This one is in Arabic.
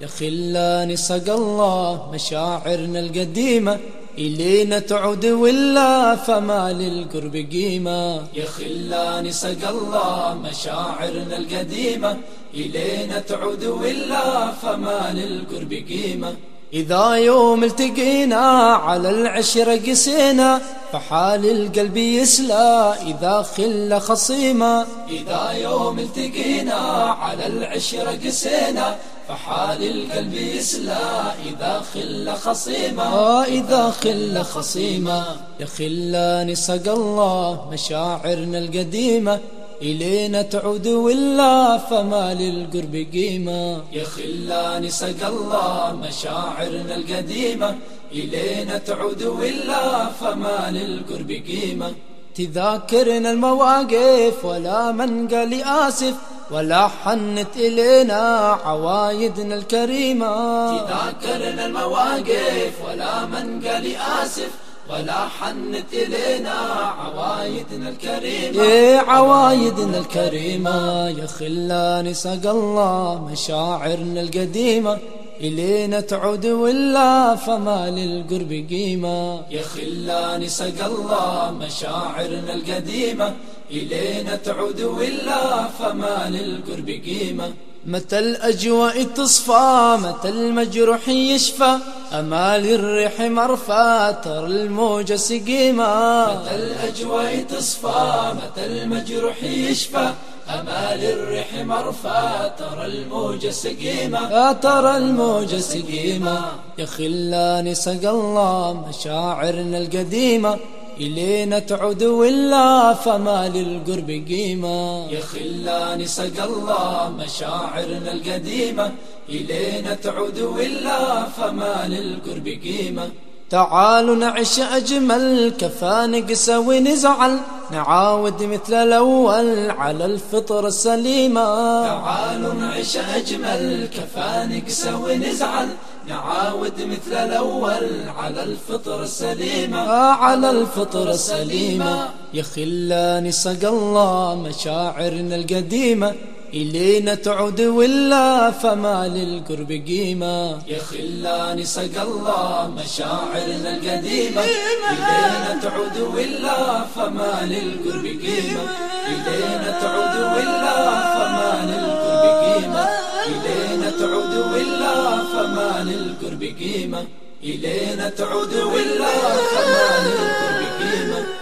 يا خلاني سقى الله مشاعرنا القديمة إلينا تعود ولا فما للقرب قيمة. يا خلاني سقى الله مشاعرنا القديمة إلينا تعود ولا فما للقرب قيمة. إذا يوم التقينا على العشرة قسينا فحال القلب يسلى إذا خلة خصيمة. إذا يوم التقينا على العشرة قسينا فحال القلب يسلى إذا خلة خصيمة. إذا خلة خصيمة. يا خلاني سقى الله مشاعرنا القديمة إلينا تعود ولا فما للقرب قيمة. يا خلاني سقى الله مشاعرنا القديمة إلينا تعود ولا فما للقرب قيمة. تذاكرنا المواقف ولا من قال آسف ولا حنت إلينا عوايدنا الكريمة. تذاكرنا المواقف ولا من قال آسف ولا حنت إلينا عوايدنا الكريمة. عوايدنا الكريمة. يا خلاني سقى الله مشاعرنا القديمة إلينا تعود ولا فما للقرب قيمة. يا خلاني سقى الله مشاعرنا القديمة إلينا تعود ولا فما للقرب قيمة. متى الأجواء تصفى متى المجروح يشفى أمال الريح مرفى ترى الموجة سقيمة. متى الأجواء تصفى متى المجروح يشفى أمال الريح مرفى ترى الموجة سقيمة. ترى الموجة سقيمة. يا خلاني سقى الله مشاعرنا القديمة إلينا تعود ولا فما للقرب قيمة. يا خلاني سقى الله مشاعرنا القديمة إلينا تعود ولا فما للقرب قيمة. تعالوا نعيش أجمل كفى نقسى ونزعل نعاود مثل الأول على الفطرة السليمة. تعالوا نعيش أجمل كفى نقسى ونزعل نعاود مثل الأول على الفطرة السليمة. على الفطرة السليمة. يا خلاني سقى الله مشاعرنا القديمة إلينا تعود ولا فما للقرب قيمة. يا خلاني سقى الله مشاعرنا القديمة إلينا تعود ولا فما للقرب قيمة. إلينا تعود ولا فما للقرب قيمة. إلينا تعود ولا فما للقرب قيمة. إلينا تعود ولا فما للقرب قيمة.